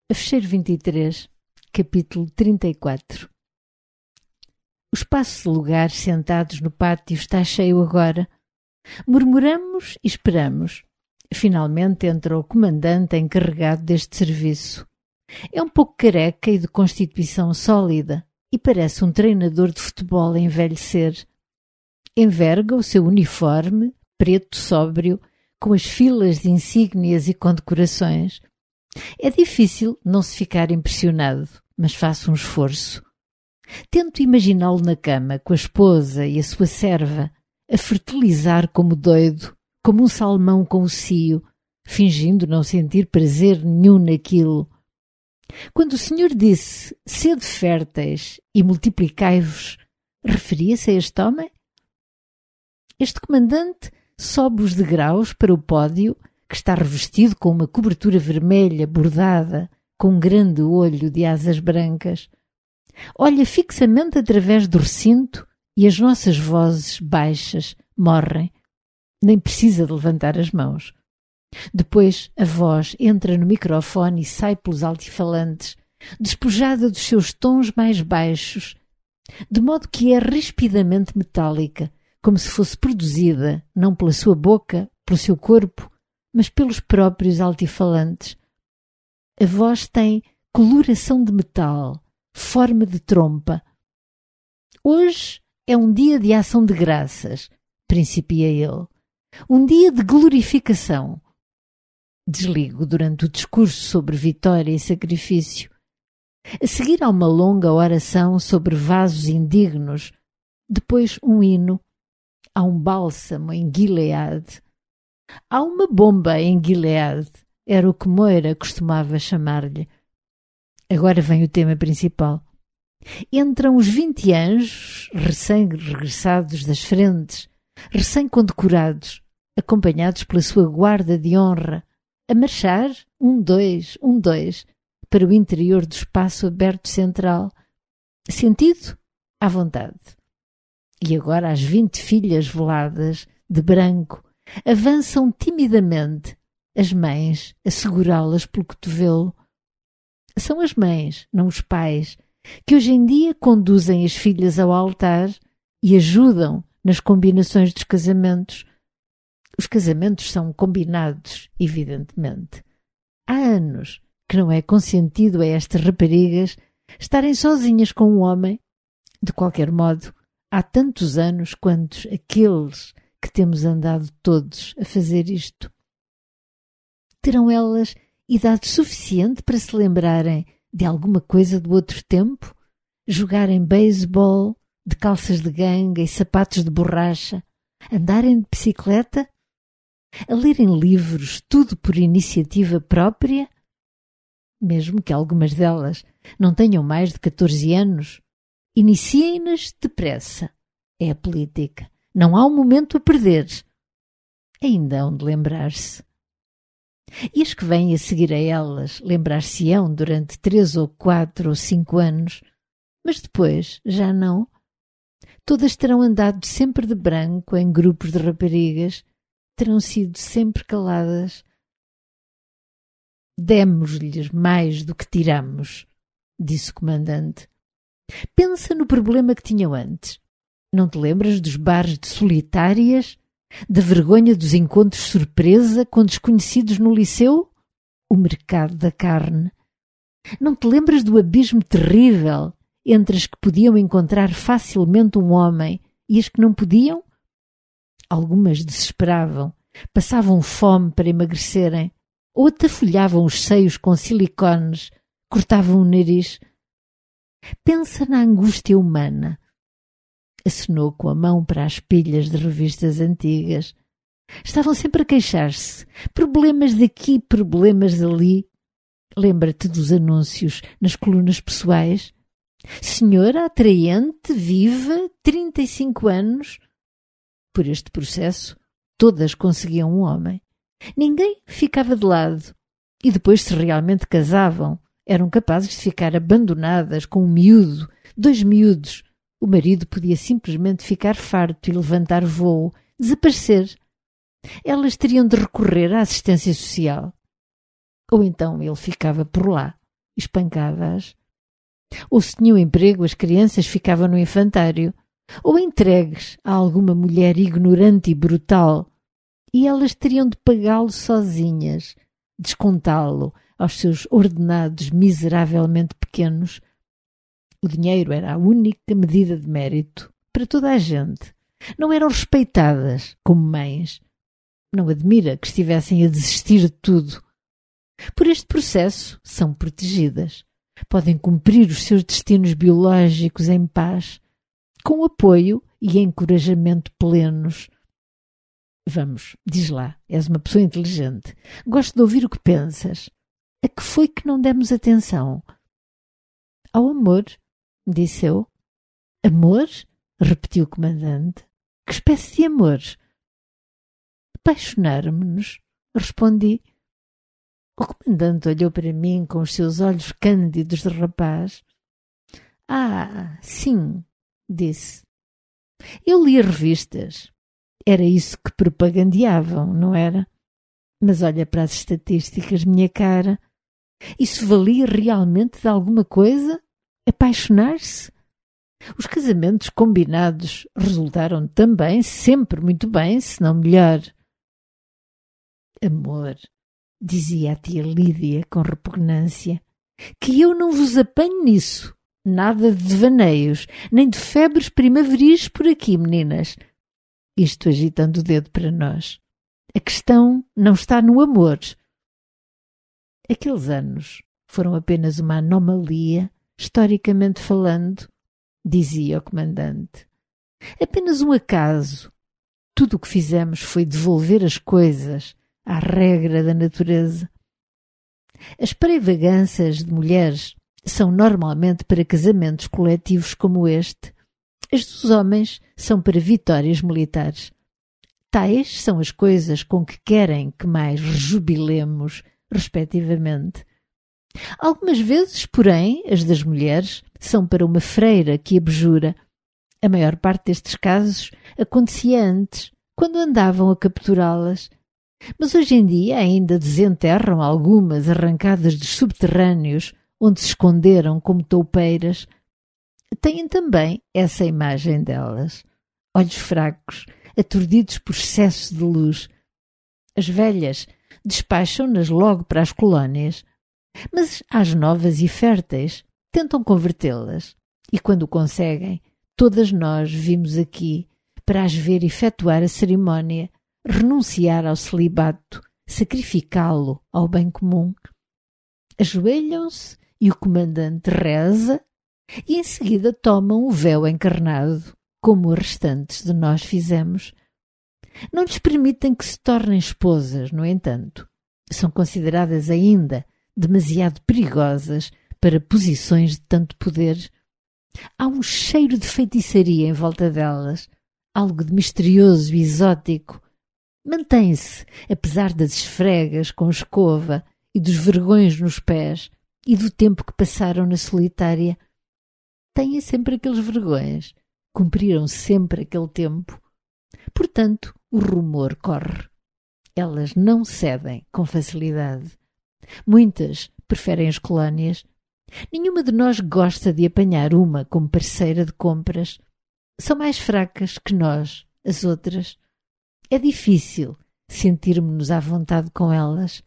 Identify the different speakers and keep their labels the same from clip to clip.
Speaker 1: Fecheiro 23, capítulo 34. O espaço de lugares sentados no pátio está cheio agora. Murmuramos e esperamos. Finalmente entra o comandante encarregado deste serviço. É um pouco careca e de constituição sólida e parece um treinador de futebol a envelhecer. Enverga o seu uniforme, preto sóbrio, com as filas de insígnias e condecorações. É difícil não se ficar impressionado, mas faço um esforço. Tento imaginá-lo na cama, com a esposa e a sua serva, a fertilizar como doido, como um salmão com o cio, fingindo não sentir prazer nenhum naquilo. Quando o Senhor disse, sede férteis e multiplicai-vos, referia-se a este homem? Este comandante sobe os degraus para o pódio, que está revestido com uma cobertura vermelha bordada, com um grande olho de asas brancas. Olha fixamente através do recinto e as nossas vozes baixas morrem. Nem precisa de levantar as mãos. Depois a voz entra no microfone e sai pelos altifalantes, despojada dos seus tons mais baixos, de modo que é rispidamente metálica, como se fosse produzida não pela sua boca, pelo seu corpo, mas pelos próprios altifalantes. A voz tem coloração de metal, forma de trompa. Hoje é um dia de ação de graças, principia ele. Um dia de glorificação. Desligo durante o discurso sobre vitória e sacrifício. A seguir há uma longa oração sobre vasos indignos, depois um hino. Há um bálsamo em Gileade. Há uma bomba em Gileade, era o que Moira costumava chamar-lhe. Agora vem o tema principal. Entram os 20 anjos, recém-regressados das frentes, recém-condecorados, acompanhados pela sua guarda de honra, a marchar, 1, 2, 1, 2, para o interior do espaço aberto central. Sentido? À vontade. E agora as 20 filhas veladas, de branco, avançam timidamente, as mães a segurá-las pelo cotovelo. São as mães, não os pais, que hoje em dia conduzem as filhas ao altar e ajudam nas combinações dos casamentos. Os casamentos são combinados, evidentemente. Há anos que não é consentido a estas raparigas estarem sozinhas com um homem. De qualquer modo, há tantos anos quantos aqueles que temos andado todos a fazer isto. Terão elas idade suficiente para se lembrarem de alguma coisa do outro tempo? Jogarem beisebol, de calças de ganga e sapatos de borracha? Andarem de bicicleta? A lerem livros, tudo por iniciativa própria? Mesmo que algumas delas não tenham mais de 14 anos, iniciem-nas depressa. É a política. Não há um momento a perder. Ainda hão de lembrar-se. E as que vêm a seguir a elas lembrar-se-ão durante 3 ou 4 ou 5 anos, mas depois já não. Todas terão andado sempre de branco em grupos de raparigas, terão sido sempre caladas. Demos-lhes mais do que tiramos, disse o comandante. Pensa no problema que tinham antes. Não te lembras dos bares de solitárias? Da vergonha dos encontros surpresa com desconhecidos no liceu? O mercado da carne. Não te lembras do abismo terrível entre as que podiam encontrar facilmente um homem e as que não podiam? Algumas desesperavam, passavam fome para emagrecerem, ou atafolhavam os seios com silicones, cortavam o nariz. Pensa na angústia humana. Acenou com a mão para as pilhas de revistas antigas. Estavam sempre a queixar-se. Problemas daqui, problemas dali. Lembra-te dos anúncios nas colunas pessoais? Senhora atraente, viva, 35 anos. Por este processo, todas conseguiam um homem. Ninguém ficava de lado. E depois, se realmente casavam, eram capazes de ficar abandonadas com um miúdo, 2 miúdos. O marido podia simplesmente ficar farto e levantar voo, desaparecer. Elas teriam de recorrer à assistência social. Ou então ele ficava por lá, espancava-as. Ou se tinham emprego, as crianças ficavam no infantário, ou entregues a alguma mulher ignorante e brutal, e elas teriam de pagá-lo sozinhas, descontá-lo aos seus ordenados miseravelmente pequenos. O dinheiro era a única medida de mérito para toda a gente. Não eram respeitadas como mães. Não admira que estivessem a desistir de tudo. Por este processo, são protegidas. Podem cumprir os seus destinos biológicos em paz, com apoio e encorajamento plenos. Vamos, diz lá, és uma pessoa inteligente. Gosto de ouvir o que pensas. A que foi que não demos atenção? Ao amor, disse eu. Amor? Repetiu o comandante. Que espécie de amor? Apaixonar-me-nos, respondi. O comandante olhou para mim com os seus olhos cândidos de rapaz. Ah, sim, disse. Eu lia revistas. Era isso que propagandeavam, não era? Mas olha para as estatísticas, minha cara. Isso valia realmente de alguma coisa? Apaixonar-se? Os casamentos combinados resultaram também sempre muito bem, se não melhor. Amor, dizia a tia Lídia com repugnância, que eu não vos apanho nisso. Nada de devaneios, nem de febres primaveris por aqui, meninas. Isto agitando o dedo para nós. A questão não está no amor. Aqueles anos foram apenas uma anomalia, historicamente falando, dizia o comandante. Apenas um acaso. Tudo o que fizemos foi devolver as coisas à regra da natureza. As extravagâncias de mulheres são normalmente para casamentos coletivos como este. As dos homens são para vitórias militares. Tais são as coisas com que querem que mais rejubilemos, respectivamente. Algumas vezes, porém, as das mulheres são para uma freira que abjura. A maior parte destes casos acontecia antes, quando andavam a capturá-las. Mas hoje em dia ainda desenterram algumas arrancadas dos subterrâneos, onde se esconderam como toupeiras. Têm também essa imagem delas. Olhos fracos, aturdidos por excesso de luz. As velhas despacham-nas logo para as colónias, mas as novas e férteis tentam convertê-las. E quando o conseguem, todas nós vimos aqui para as ver efetuar a cerimónia, renunciar ao celibato, sacrificá-lo ao bem comum. Ajoelham-se e o comandante reza e em seguida tomam o véu encarnado, como os restantes de nós fizemos. Não lhes permitem que se tornem esposas, no entanto. São consideradas ainda demasiado perigosas para posições de tanto poder. Há um cheiro de feitiçaria em volta delas, algo de misterioso e exótico. Mantém-se, apesar das esfregas com escova e dos vergões nos pés e do tempo que passaram na solitária. Têm sempre aqueles vergões, cumpriram sempre aquele tempo. Portanto, o rumor corre. Elas não cedem com facilidade. Muitas preferem as colónias. Nenhuma de nós gosta de apanhar uma como parceira de compras. São mais fracas que nós, as outras. É difícil sentirmos-nos à vontade com elas.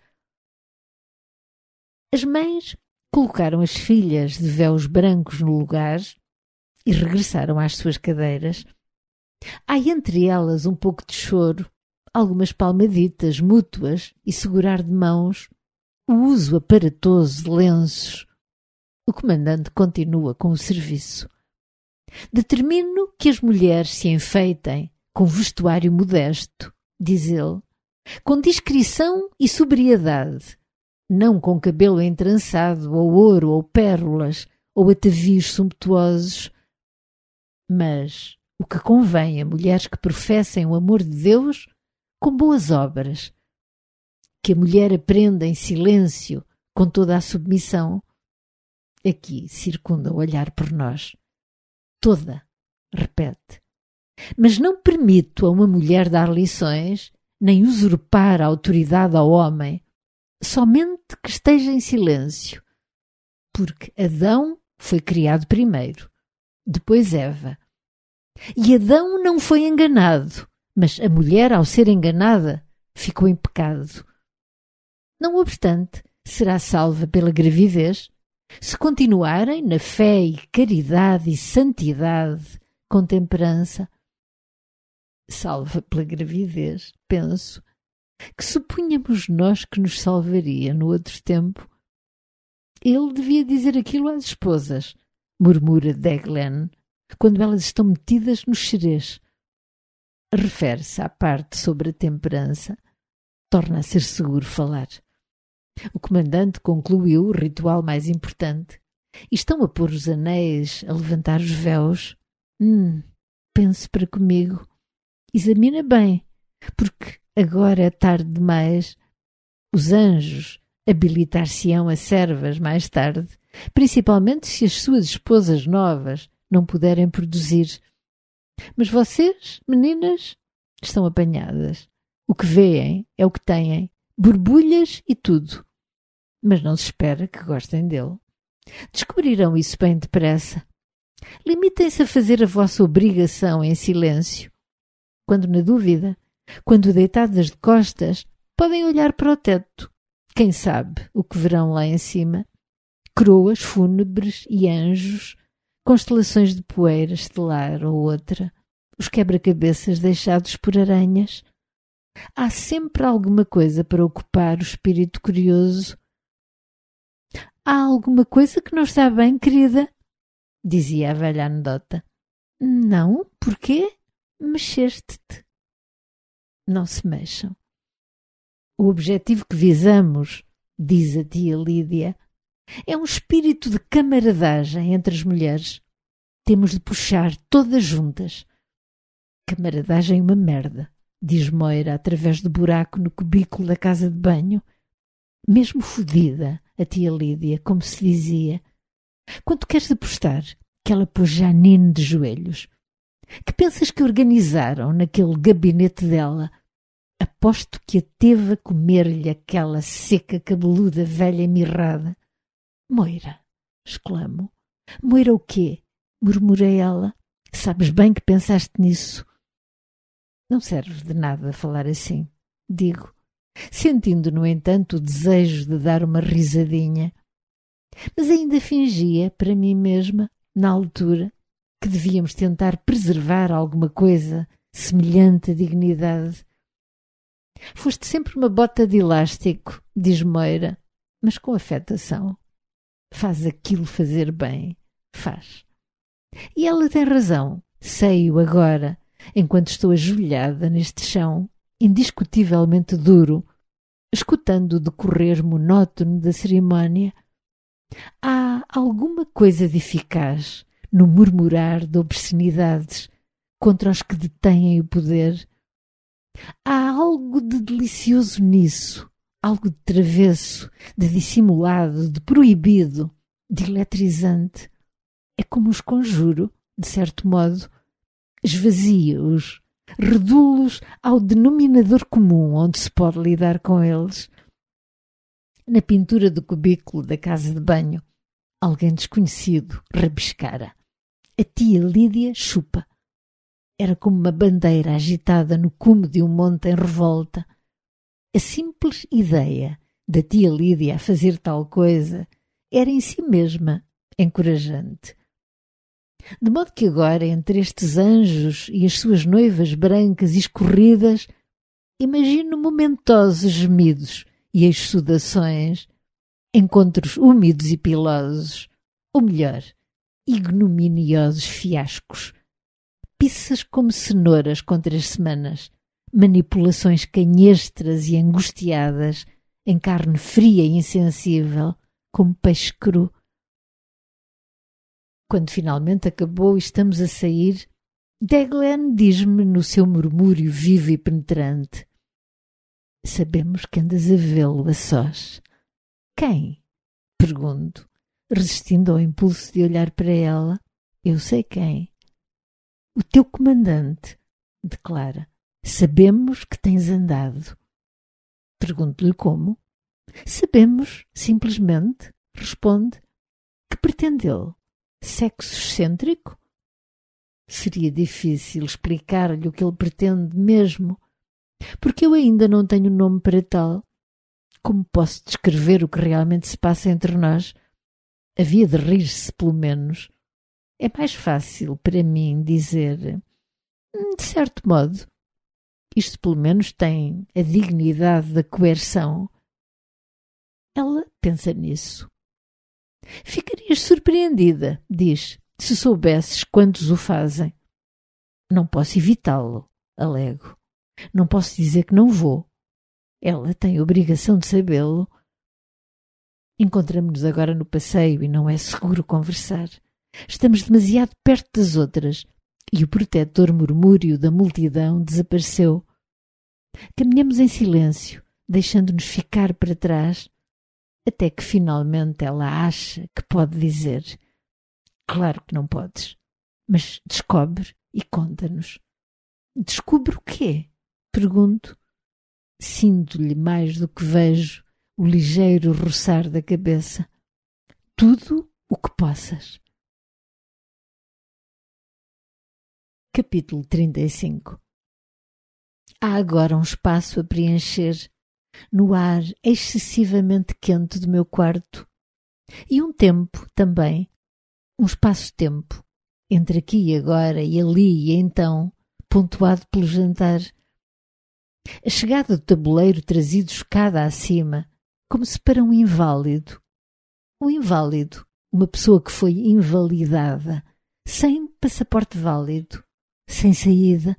Speaker 1: As mães colocaram as filhas de véus brancos no lugar e regressaram às suas cadeiras. Há entre elas um pouco de choro, algumas palmaditas mútuas e segurar de mãos, o uso aparatoso de lenços. O comandante continua com o serviço. Determino que as mulheres se enfeitem com vestuário modesto, diz ele, com discrição e sobriedade, não com cabelo entrançado, ou ouro, ou pérolas, ou atavios sumptuosos. Mas o que convém a mulheres que professem o amor de Deus com boas obras. Que a mulher aprenda em silêncio, com toda a submissão. Aqui circunda o olhar por nós. Toda, repete. Mas não permito a uma mulher dar lições, nem usurpar a autoridade ao homem, somente que esteja em silêncio. porque Adão foi criado primeiro, depois Eva. E Adão não foi enganado, mas a mulher, ao ser enganada, ficou em pecado. Não obstante, será salva pela gravidez, se continuarem na fé e caridade e santidade, com temperança. Salva pela gravidez, penso, que supunhamos nós que nos salvaria no outro tempo. Ele devia dizer aquilo às esposas, murmura Deglen, quando elas estão metidas nos xerez. Refere-se à parte sobre a temperança. Torna a ser seguro falar. O comandante concluiu o ritual mais importante. E estão a pôr os anéis, a levantar os véus. Pense para comigo. Examina bem, porque agora é tarde demais. Os anjos habilitar-se-ão a servas mais tarde, principalmente se as suas esposas novas não puderem produzir. Mas vocês, meninas, estão apanhadas. O que veem é o que têm, borbulhas e tudo. Mas não se espera que gostem dele. Descobrirão isso bem depressa. Limitem-se a fazer a vossa obrigação em silêncio. Quando na dúvida, quando deitadas de costas, podem olhar para o teto. Quem sabe o que verão lá em cima? Coroas fúnebres e anjos, constelações de poeira estelar ou outra, os quebra-cabeças deixados por aranhas. Há sempre alguma coisa para ocupar o espírito curioso. Há alguma coisa que não está bem, querida? Dizia a velha anedota. Não, porquê? Mexeste-te. Não se mexam. O objetivo que visamos, diz a tia Lídia, é um espírito de camaradagem entre as mulheres. Temos de puxar todas juntas. Camaradagem é uma merda, diz Moira através do buraco no cubículo da casa de banho. Mesmo fodida, a tia Lídia, como se dizia. Quanto queres apostar que ela pôs Janine de joelhos? Que pensas que organizaram naquele gabinete dela? Aposto que a teve a comer-lhe aquela seca cabeluda velha e mirrada. Moira, exclamo. Moira o quê? Murmurei ela. Sabes bem que pensaste nisso. Não serve de nada falar assim, digo, sentindo, no entanto, o desejo de dar uma risadinha. Mas ainda fingia, para mim mesma, na altura, que devíamos tentar preservar alguma coisa semelhante à dignidade. Foste sempre uma bota de elástico, diz Moira, mas com afetação. Faz aquilo fazer bem, faz. E ela tem razão, sei-o agora, enquanto estou ajoelhada neste chão, indiscutivelmente duro, escutando o decorrer monótono da cerimónia. Há alguma coisa de eficaz no murmurar de obscenidades contra os que detêm o poder. Há algo de delicioso nisso, algo de travesso, de dissimulado, de proibido, de eletrizante. É como os conjuro, de certo modo, esvazia-os, reduz-los ao denominador comum onde se pode lidar com eles. Na pintura do cubículo da casa de banho, alguém desconhecido rabiscara. A tia Lídia chupa. Era como uma bandeira agitada no cume de um monte em revolta. A simples ideia da tia Lídia a fazer tal coisa era em si mesma encorajante. De modo que agora, entre estes anjos e as suas noivas brancas e escorridas, imagino momentosos gemidos e exsudações, encontros úmidos e pilosos, ou melhor, ignominiosos fiascos, pizzas como cenouras contra as semanas, manipulações canhestras e angustiadas em carne fria e insensível, como peixe cru. Quando finalmente acabou e estamos a sair, Deglen diz-me no seu murmúrio vivo e penetrante: sabemos que andas a vê-lo a sós. Quem? Pergunto, resistindo ao impulso de olhar para ela. Eu sei quem. O teu comandante, declara. Sabemos que tens andado. Pergunto-lhe como. Sabemos, simplesmente, responde. pretende ele? Sexo excêntrico? Seria difícil explicar-lhe o que ele pretende mesmo, porque eu ainda não tenho nome para tal. Como posso descrever o que realmente se passa entre nós? Havia de rir-se, pelo menos. É mais fácil para mim dizer, de certo modo. Isto pelo menos tem a dignidade da coerção. Ela pensa nisso. Ficarias surpreendida, diz, se soubesses quantos o fazem. Não posso evitá-lo, alego. Não posso dizer que não vou. Ela tem a obrigação de sabê-lo. Encontramo-nos agora no passeio e não é seguro conversar. Estamos demasiado perto das outras e o protetor murmúrio da multidão desapareceu. Caminhamos em silêncio, deixando-nos ficar para trás, até que finalmente ela acha que pode dizer. Claro que não podes, mas descobre e conta-nos. Descobre o quê? Pergunto. Sinto-lhe mais do que vejo o ligeiro roçar da cabeça. Tudo o que possas. Capítulo 35. Há agora um espaço a preencher no ar excessivamente quente do meu quarto e um tempo também, um espaço-tempo, entre aqui e agora e ali e então, pontuado pelo jantar. A chegada do tabuleiro trazido escada acima, como se para um inválido. Um inválido, uma pessoa que foi invalidada, sem passaporte válido, sem saída.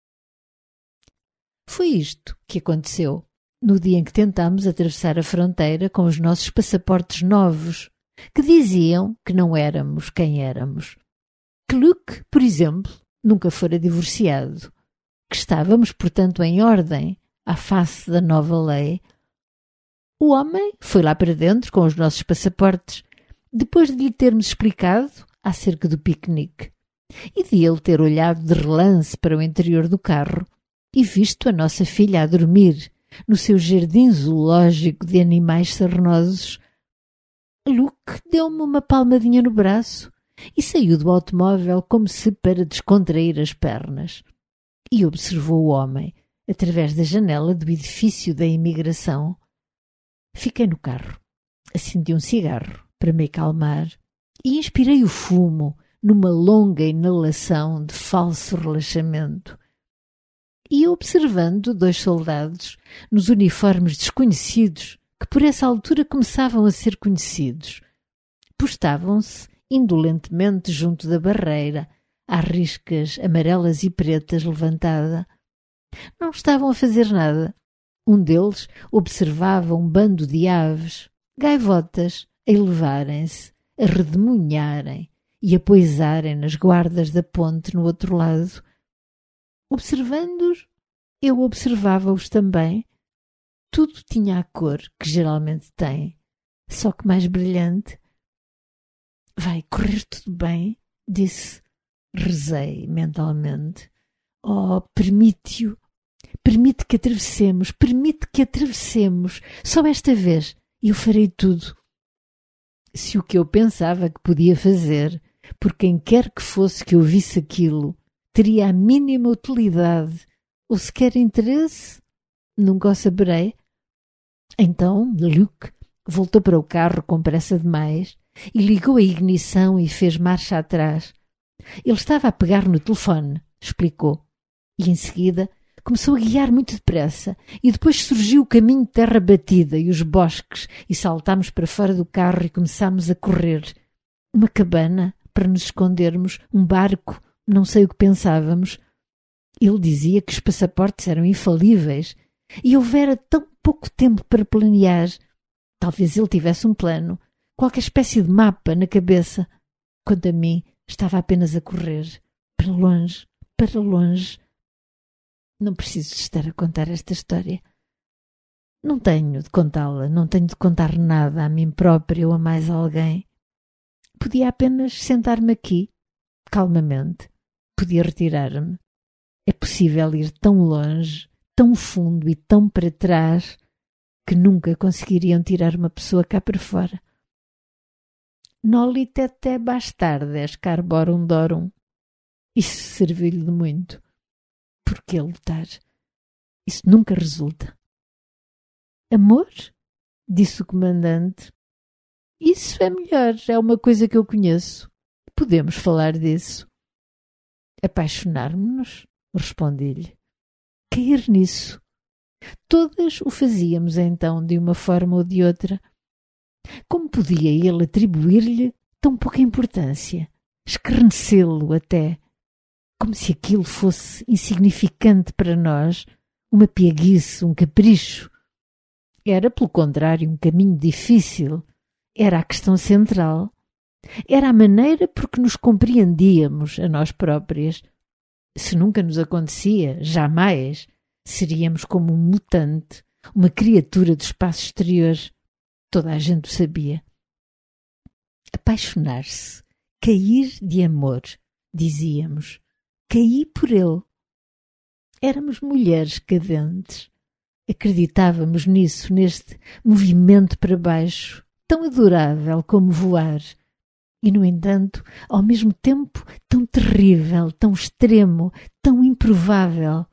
Speaker 1: Foi isto que aconteceu no dia em que tentámos atravessar a fronteira com os nossos passaportes novos, que diziam que não éramos quem éramos. Que Luke, por exemplo, nunca fora divorciado, que estávamos, portanto, em ordem à face da nova lei. O homem foi lá para dentro com os nossos passaportes, depois de lhe termos explicado acerca do piquenique, e de ele ter olhado de relance para o interior do carro e visto a nossa filha a dormir no seu jardim zoológico de animais sarnosos. Luke deu-me uma palmadinha no braço e saiu do automóvel como se para descontrair as pernas. E observou o homem através da janela do edifício da imigração. Fiquei no carro, acendi um cigarro para me acalmar e inspirei o fumo numa longa inalação de falso relaxamento. E observando dois soldados nos uniformes desconhecidos, que por essa altura começavam a ser conhecidos, postavam-se indolentemente junto da barreira, às riscas amarelas e pretas levantada. Não estavam a fazer nada. Um deles observava um bando de aves, gaivotas, a elevarem-se, a redemoinharem e a poisarem nas guardas da ponte no outro lado. Observando-os, eu observava-os também. Tudo tinha a cor que geralmente tem, só que mais brilhante. Vai correr tudo bem, disse. Rezei mentalmente. Oh, permite-o. Permite que atravessemos. Só esta vez eu farei tudo. Se o que eu pensava que podia fazer, por quem quer que fosse que eu visse aquilo, teria a mínima utilidade ou sequer interesse, nunca o saberei. Então Luke voltou para o carro com pressa demais e ligou a ignição e fez marcha atrás. Ele estava a pegar no telefone, explicou, e em seguida começou a guiar muito depressa e depois surgiu o caminho de terra batida e os bosques e saltámos para fora do carro e começámos a correr. Uma cabana para nos escondermos, um barco, não sei o que pensávamos. Ele dizia que os passaportes eram infalíveis e houvera tão pouco tempo para planear. Talvez ele tivesse um plano, qualquer espécie de mapa na cabeça. Quanto a mim, estava apenas a correr, para longe, para longe. Não preciso estar a contar esta história. Não tenho de contá-la, não tenho de contar nada a mim própria ou a mais alguém. Podia apenas sentar-me aqui, calmamente. Podia retirar-me. É possível ir tão longe, tão fundo e tão para trás que nunca conseguiriam tirar uma pessoa cá para fora. Nolite bastardes carborum dorum. Isso serviu-lhe de muito. Por que lutar? Isso nunca resulta. Amor? Disse o comandante. Isso é melhor, é uma coisa que eu conheço. Podemos falar disso. Apaixonar-nos-nos? Respondi-lhe. Cair nisso. Todas o fazíamos então de uma forma ou de outra. Como podia ele atribuir-lhe tão pouca importância? Escarnecê-lo até, como se aquilo fosse insignificante para nós, uma pieguice, um capricho. Era, pelo contrário, um caminho difícil. Era a questão central. Era a maneira por que nos compreendíamos a nós próprias. Se nunca nos acontecia, jamais, seríamos como um mutante, uma criatura do espaço exterior. Toda a gente o sabia. Apaixonar-se, cair de amor, dizíamos. Caí por ele. Éramos mulheres cadentes. Acreditávamos nisso, neste movimento para baixo, tão adorável como voar. E, no entanto, ao mesmo tempo, tão terrível, tão extremo, tão improvável.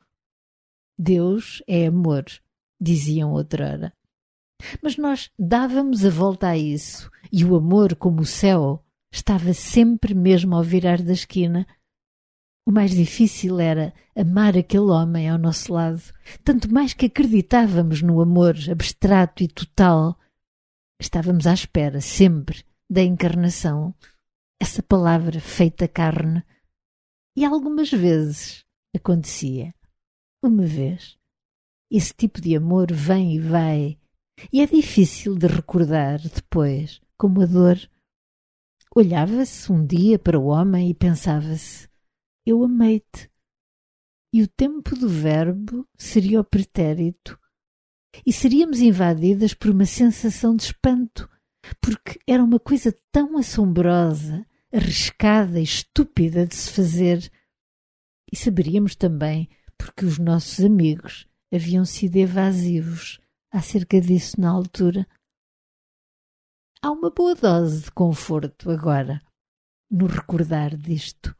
Speaker 1: Deus é amor, diziam outrora. Mas nós dávamos a volta a isso, e o amor, como o céu, estava sempre mesmo ao virar da esquina. O mais difícil era amar aquele homem ao nosso lado, tanto mais que acreditávamos no amor abstrato e total. Estávamos à espera, sempre, da encarnação, essa palavra feita carne. E algumas vezes acontecia. Uma vez. Esse tipo de amor vem e vai, e é difícil de recordar depois, como a dor. Olhava-se um dia para o homem e pensava-se: eu amei-te. E o tempo do verbo seria o pretérito. E seríamos invadidas por uma sensação de espanto, porque era uma coisa tão assombrosa, arriscada e estúpida de se fazer. E saberíamos também porque os nossos amigos haviam sido evasivos acerca disso na altura. Há uma boa dose de conforto agora no recordar disto.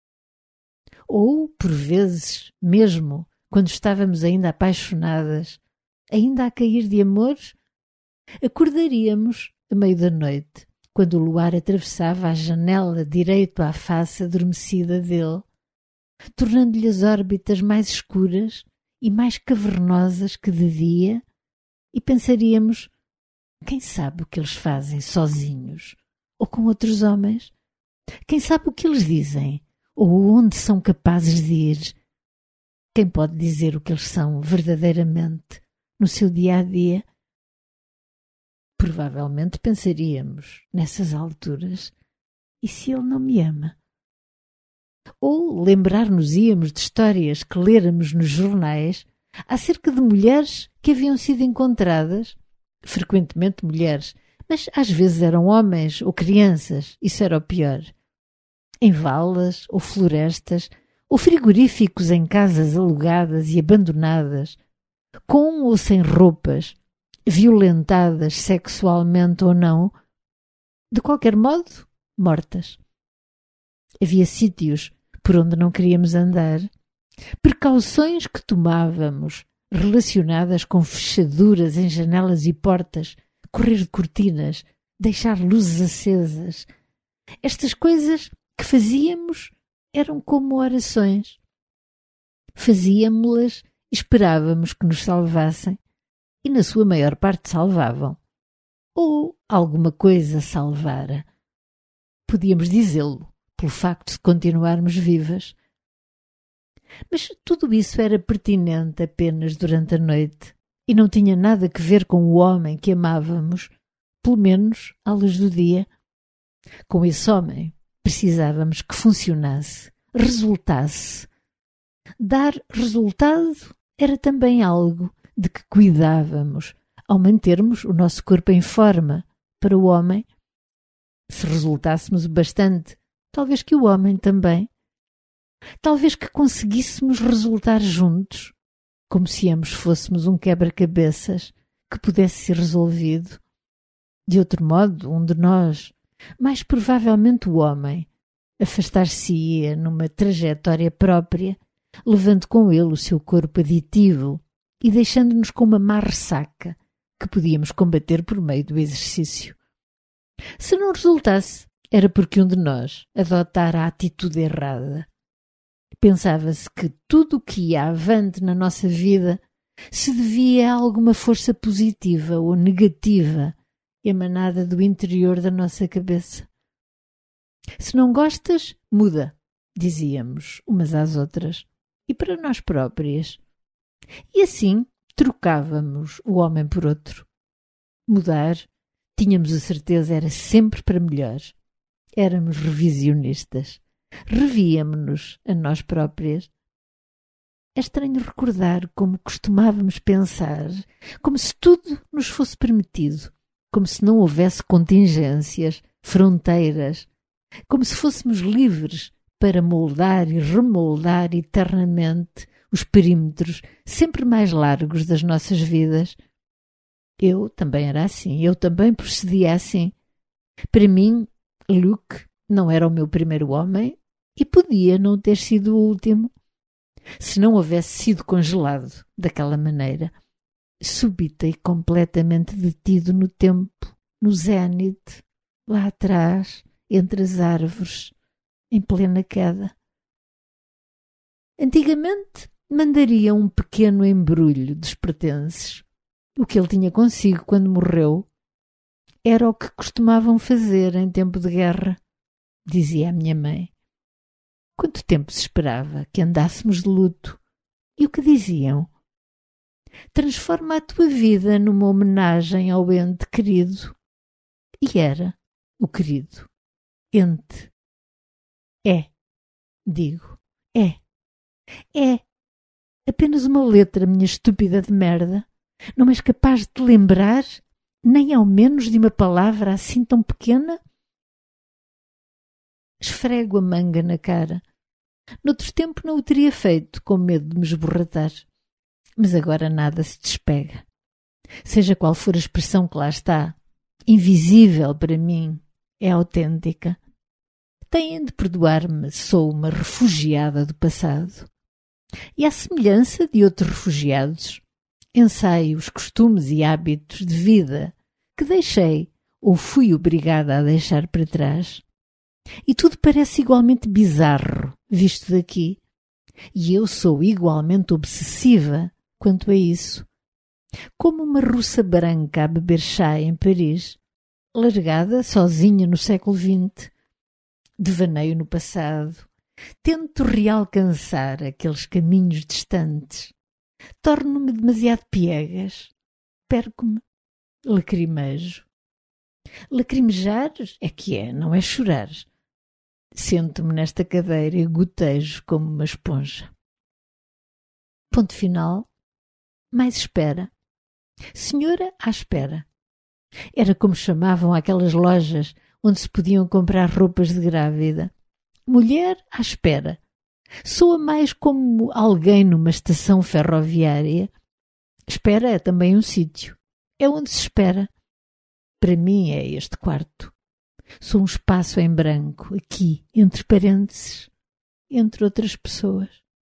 Speaker 1: Ou, por vezes, mesmo quando estávamos ainda apaixonadas, ainda a cair de amor, acordaríamos a meio da noite, quando o luar atravessava a janela direito à face adormecida dele, tornando-lhe as órbitas mais escuras e mais cavernosas que de dia, e pensaríamos: quem sabe o que eles fazem sozinhos ou com outros homens? Quem sabe o que eles dizem ou onde são capazes de ir? Quem pode dizer o que eles são verdadeiramente no seu dia-a-dia? Provavelmente pensaríamos, nessas alturas: e se ele não me ama? Ou lembrar-nos-íamos de histórias que léramos nos jornais acerca de mulheres que haviam sido encontradas, frequentemente mulheres, mas às vezes eram homens ou crianças, isso era o pior, em valas ou florestas, ou frigoríficos em casas alugadas e abandonadas, com ou sem roupas, violentadas sexualmente ou não, de qualquer modo, mortas. Havia sítios por onde não queríamos andar, precauções que tomávamos relacionadas com fechaduras em janelas e portas, correr de cortinas, deixar luzes acesas. Estas coisas que fazíamos eram como orações. Fazíamos-las e esperávamos que nos salvassem, e na sua maior parte salvavam. Ou alguma coisa salvara. Podíamos dizê-lo pelo facto de continuarmos vivas. Mas tudo isso era pertinente apenas durante a noite e não tinha nada a ver com o homem que amávamos, pelo menos à luz do dia. Com esse homem precisávamos que funcionasse, resultasse. Dar resultado era também algo de que cuidávamos ao mantermos o nosso corpo em forma para o homem. Se resultássemos o bastante, talvez que o homem também. Talvez que conseguíssemos resultar juntos, como se ambos fôssemos um quebra-cabeças que pudesse ser resolvido. De outro modo, um de nós, mais provavelmente o homem afastar-se-ia numa trajetória própria, levando com ele o seu corpo aditivo e deixando-nos com uma má ressaca que podíamos combater por meio do exercício. Se não resultasse, era porque um de nós adotara a atitude errada. Pensava-se que tudo o que ia avante na nossa vida se devia a alguma força positiva ou negativa emanada do interior da nossa cabeça. Se não gostas, muda, dizíamos umas às outras, e para nós próprias. E assim trocávamos o homem por outro. Mudar, tínhamos a certeza, era sempre para melhor. Éramos revisionistas. Revíamo-nos a nós próprias. É estranho recordar como costumávamos pensar, como se tudo nos fosse permitido, como se não houvesse contingências, fronteiras, como se fôssemos livres para moldar e remoldar eternamente os perímetros sempre mais largos das nossas vidas. Eu também era assim, eu também procedia assim. Para mim, Luke não era o meu primeiro homem e podia não ter sido o último. Se não houvesse sido congelado daquela maneira, súbita e completamente detido no tempo, no zénite, lá atrás, entre as árvores, em plena queda. Antigamente mandaria um pequeno embrulho dos pertences. O que ele tinha consigo quando morreu era o que costumavam fazer em tempo de guerra, dizia a minha mãe. Quanto tempo se esperava que andássemos de luto? E o que diziam? Transforma a tua vida numa homenagem ao ente querido. E era o querido ente. É, digo, é. Apenas uma letra, minha estúpida de merda. Não és capaz de te lembrar, nem ao menos de uma palavra assim tão pequena? Esfrego a manga na cara. Noutro tempo não o teria feito, com medo de me esborratar. Mas agora nada se despega. Seja qual for a expressão que lá está, invisível para mim, é autêntica. Têm de perdoar-me, sou uma refugiada do passado. E à semelhança de outros refugiados, ensaio os costumes e hábitos de vida que deixei ou fui obrigada a deixar para trás. E tudo parece igualmente bizarro, visto daqui. E eu sou igualmente obsessiva quanto a isso. Como uma russa branca a beber chá em Paris, largada sozinha no século XX. Devaneio no passado. Tento realcançar aqueles caminhos distantes. Torno-me demasiado piegas. Perco-me. Lacrimejo. Lacrimejar é que é, não é chorar. Sento-me nesta cadeira e gotejo como uma esponja. Ponto final. Mais espera. Senhora à espera. Era como chamavam aquelas lojas onde se podiam comprar roupas de grávida. Mulher à espera. Soa mais como alguém numa estação ferroviária. Espera é também um sítio. É onde se espera. Para mim é este quarto. Sou um espaço em branco, aqui, entre parênteses, entre outras pessoas.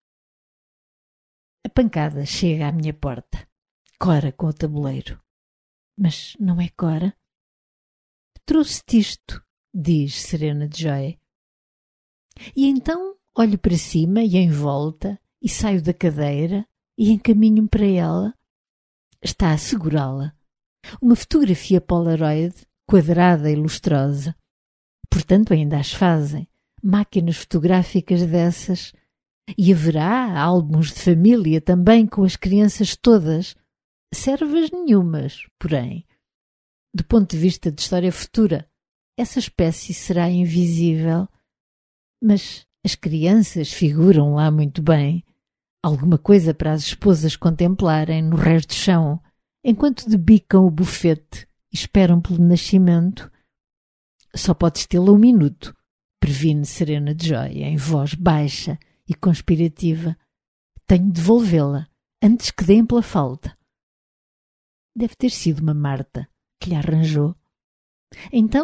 Speaker 1: A pancada chega à minha porta. Cora com o tabuleiro. Mas não é Cora? Trouxe-te isto, diz Serena de Joy. E então olho para cima e em volta e saio da cadeira e encaminho-me para ela. Está a segurá-la. Uma fotografia Polaroid, quadrada e lustrosa. Portanto, ainda as fazem. Máquinas fotográficas dessas. E haverá álbuns de família também com as crianças todas. Servas nenhumas, porém. Do ponto de vista de história futura, essa espécie será invisível. Mas as crianças figuram lá muito bem. Alguma coisa para as esposas contemplarem no resto do chão, enquanto debicam o bufete e esperam pelo nascimento. Só podes tê-la um minuto, previne Serena de Joy, em voz baixa e conspirativa. Tenho de devolvê-la, antes que deem pela falta. Deve ter sido uma Marta que lhe arranjou. Então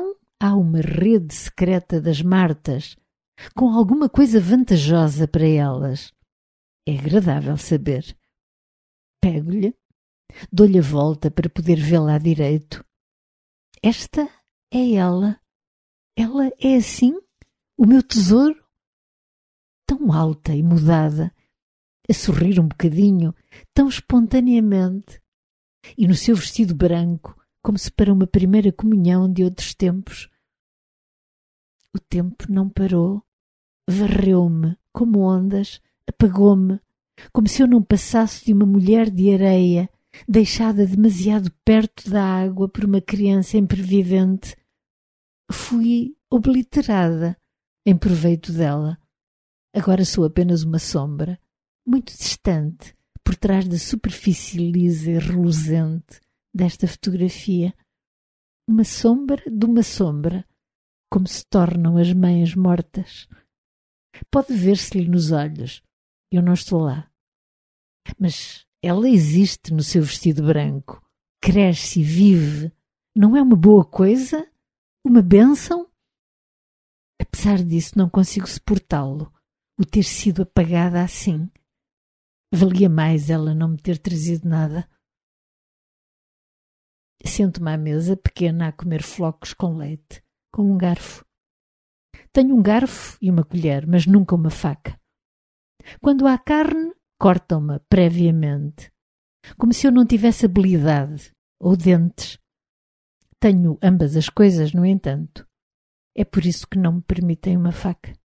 Speaker 1: há uma rede secreta das Martas, com alguma coisa vantajosa para elas. É agradável saber. Pego-lhe, dou-lhe a volta para poder vê-la à direito. Esta é ela. Ela é assim, o meu tesouro? Tão alta e mudada, a sorrir um bocadinho, tão espontaneamente, e no seu vestido branco, como se para uma primeira comunhão de outros tempos. O tempo não parou, varreu-me como ondas, apagou-me, como se eu não passasse de uma mulher de areia, deixada demasiado perto da água por uma criança imprevivente. Fui obliterada em proveito dela. Agora sou apenas uma sombra, muito distante, por trás da superfície lisa e reluzente desta fotografia. Uma sombra de uma sombra, como se tornam as mães mortas. Pode ver-se-lhe nos olhos. Eu não estou lá. Mas ela existe no seu vestido branco. Cresce e vive. Não é uma boa coisa? Uma bênção? Apesar disso, não consigo suportá-lo. O ter sido apagada assim. Valia mais ela não me ter trazido nada. Sento-me à mesa pequena a comer flocos com leite, com um garfo. Tenho um garfo e uma colher, mas nunca uma faca. Quando há carne, cortam-me previamente, como se eu não tivesse habilidade ou dentes. Tenho ambas as coisas, no entanto. É por isso que não me permitem uma faca.